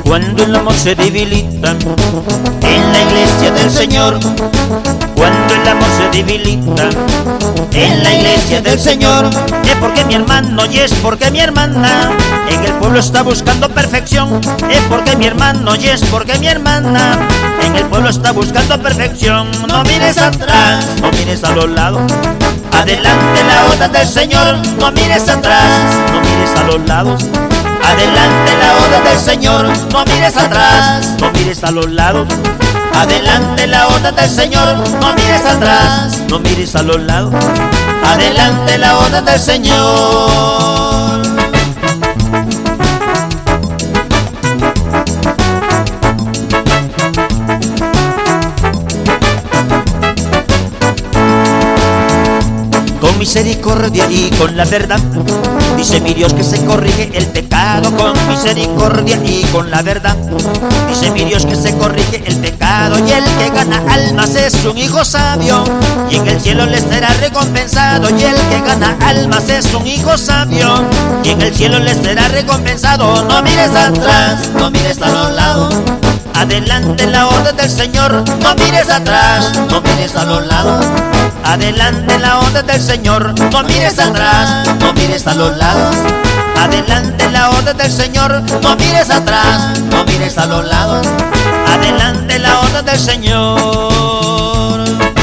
Cuando el amor se debilita en la iglesia del Señor, cuando el amor se debilita en la iglesia del Señor, es porque mi hermano y es porque mi hermana en el pueblo está buscando perfección. Es porque mi hermano y es porque mi hermana en el pueblo está buscando perfección. No mires atrás, no mires a los lados, adelante la obra del Señor. No mires atrás, no mires a los lados, adelante la obra del Señor. No mires atrás, no mires a los lados, adelante la obra del Señor. No mires atrás, no mires a los lados, adelante la obra del Señor. Con misericordia y con la verdad, dice mi Dios que se corrige el pecado. Con misericordia y con la verdad, dice mi Dios que se corrige el pecado. Y el que gana almas es un hijo sabio, y en el cielo le será recompensado. Y el que gana almas es un hijo sabio, y en el cielo le será recompensado. No mires atrás, no mires a los lados, adelante la orden del Señor. No mires atrás, no mires a los lados, adelante la orden del Señor. No mires atrás, no mires a los lados, adelante la orden del Señor. No mires atrás, no mires a los lados, adelante la orden del Señor.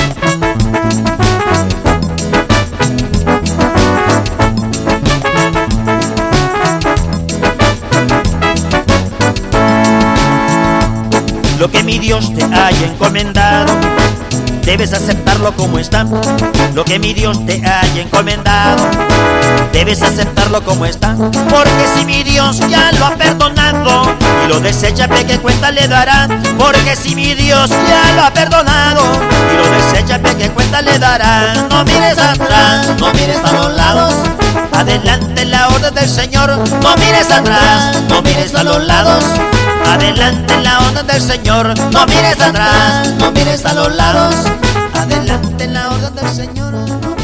Lo que mi Dios te haya encomendado, debes aceptarlo como está. Lo que mi Dios te haya encomendado, debes aceptarlo como está. Porque si mi Dios ya lo ha perdonado y lo desecha, ¿qué cuenta le dará? Porque si mi Dios ya lo ha perdonado y lo desecha, ¿qué cuenta le dará? No mires atrás, no mires a los lados, adelante la orden del Señor. No mires atrás, no mires a los lados, adelante la orden del Señor. No mires atrás, no mires a los lados, adelante la orden del Señor.